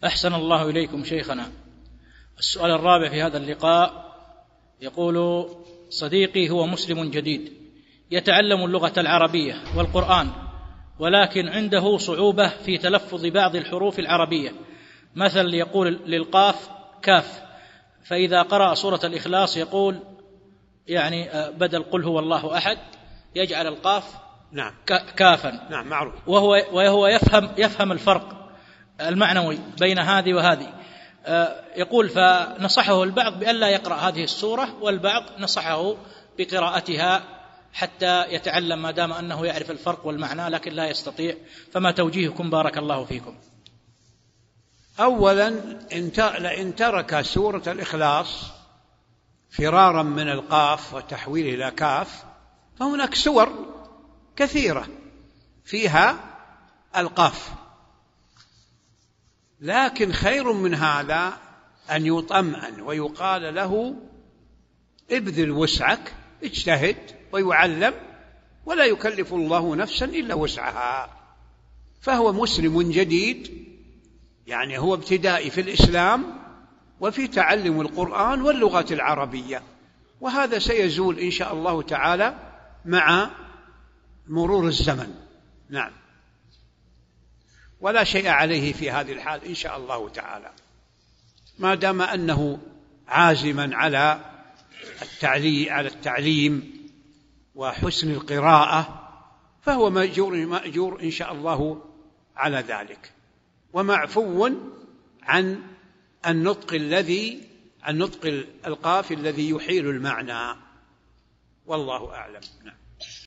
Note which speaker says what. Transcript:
Speaker 1: أحسن الله إليكم شيخنا. السؤال الرابع في هذا اللقاء يقول: صديقي هو مسلم جديد يتعلم اللغة العربية والقرآن، ولكن عنده صعوبة في تلفظ بعض الحروف العربية، مثل يقول للقاف كاف، فإذا قرأ سورة الإخلاص يقول يعني بدل قل هو الله أحد يجعل القاف
Speaker 2: نعم
Speaker 1: كافا.
Speaker 2: نعم معروف.
Speaker 1: وهو يفهم الفرق المعنوي بين هذه وهذه. يقول فنصحه البعض بأن لا يقرأ هذه السورة، والبعض نصحه بقراءتها حتى يتعلم ما دام أنه يعرف الفرق والمعنى، لكن لا يستطيع. فما توجيهكم بارك الله فيكم؟
Speaker 2: أولا إن ترك سورة الإخلاص فرارا من القاف وتحويله إلى كاف، فهناك سور كثيرة فيها القاف، لكن خير من هذا أن يطمئن ويقال له ابذل وسعك، اجتهد ويعلم، ولا يكلف الله نفسا إلا وسعها. فهو مسلم جديد، يعني هو ابتدائي في الإسلام وفي تعلم القرآن واللغة العربية، وهذا سيزول إن شاء الله تعالى مع مرور الزمن. نعم، ولا شيء عليه في هذه الحال إن شاء الله تعالى، ما دام أنه عازما على التعليم وحسن القراءة، فهو مأجور إن شاء الله على ذلك، ومعفو عن النطق القاف الذي يحيل المعنى، والله أعلم. نعم.